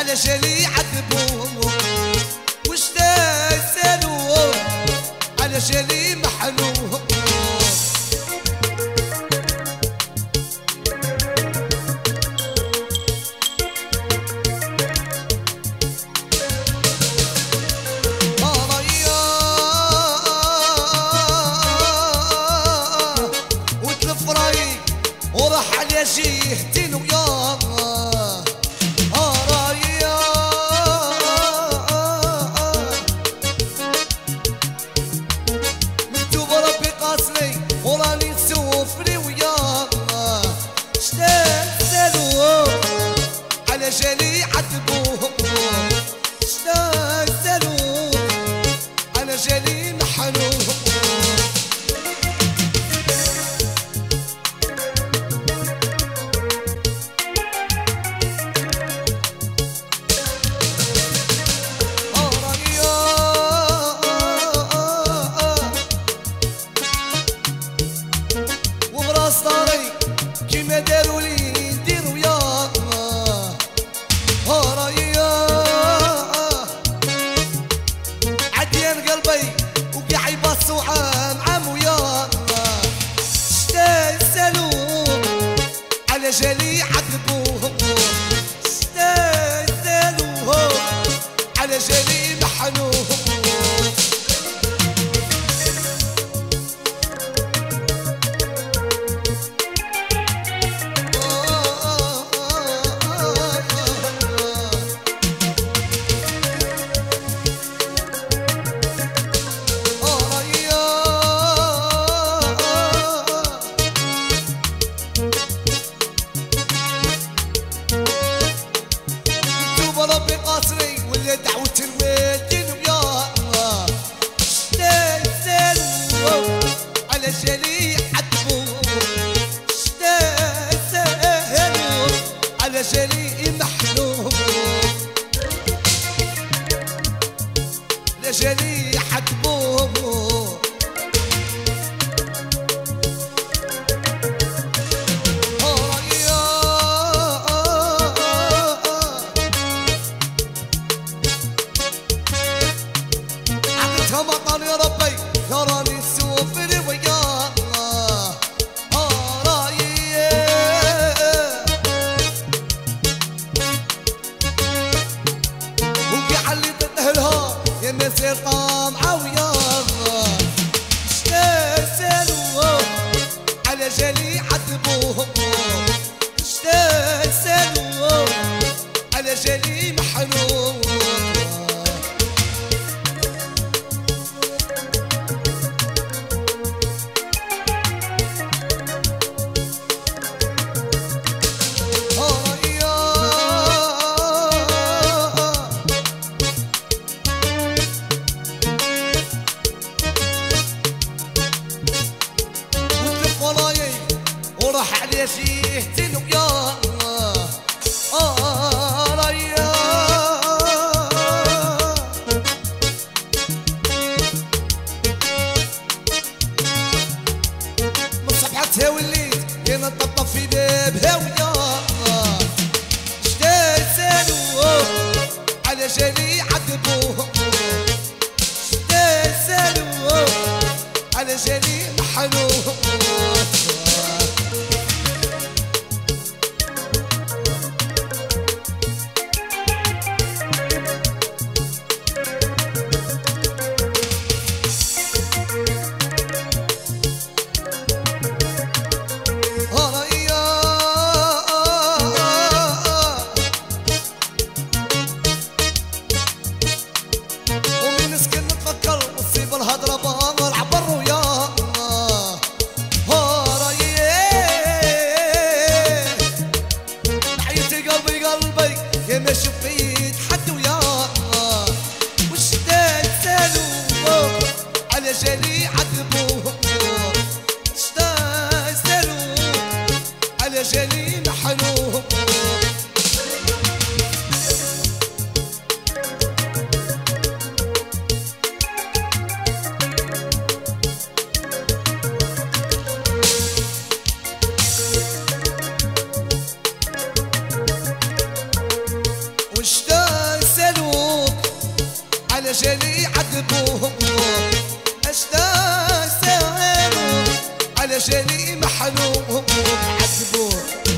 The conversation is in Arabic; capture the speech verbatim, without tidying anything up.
على جالي عذبوهم واشتاق سالوهم على جالي محلوهم وراح على جهتين وياه رايا مكتوب ربي قاسني وراني نسوفني وياه شتاق سالوهم على جالي عذبوهم شتاق سالوهم على جالي محنوهم صاري كيما داروا لي ندير وياه رايا عديان قلبي وقاع يبصوا عام عام وياه شتاق سالوهم على جالي عذبوهم شتاق سالوهم على جالي محنوهم ربي قاصري ولا دعوة الوالدين وياه شتاق سالوهم على جالي عذبوهم شتاق سالوهم على جالي محنوهم على جالي عذبوهم يا ربي تراني سوفني وياه رايي وقع اللي تنهلها يا مسير طامعة وياه شتاق سالوهم على جالي عذبوهم شتاق سالوهم على جالي محنوهم وراح على جهتين وياه رايا من صبحتها وليت كاين نطبطب في بابها وياه شتاق سالوهم على جالي عذبوهم شتاق سالوهم على جالي محنوهم الهضرة بامر عبر وياه رايي حياتي قلبي قلبي يا ما شفيت حد وياه وشتاق سالوهم على جالي عذبوهم شتاق سالوهم على جالي محنوهم واشتاق عذبوك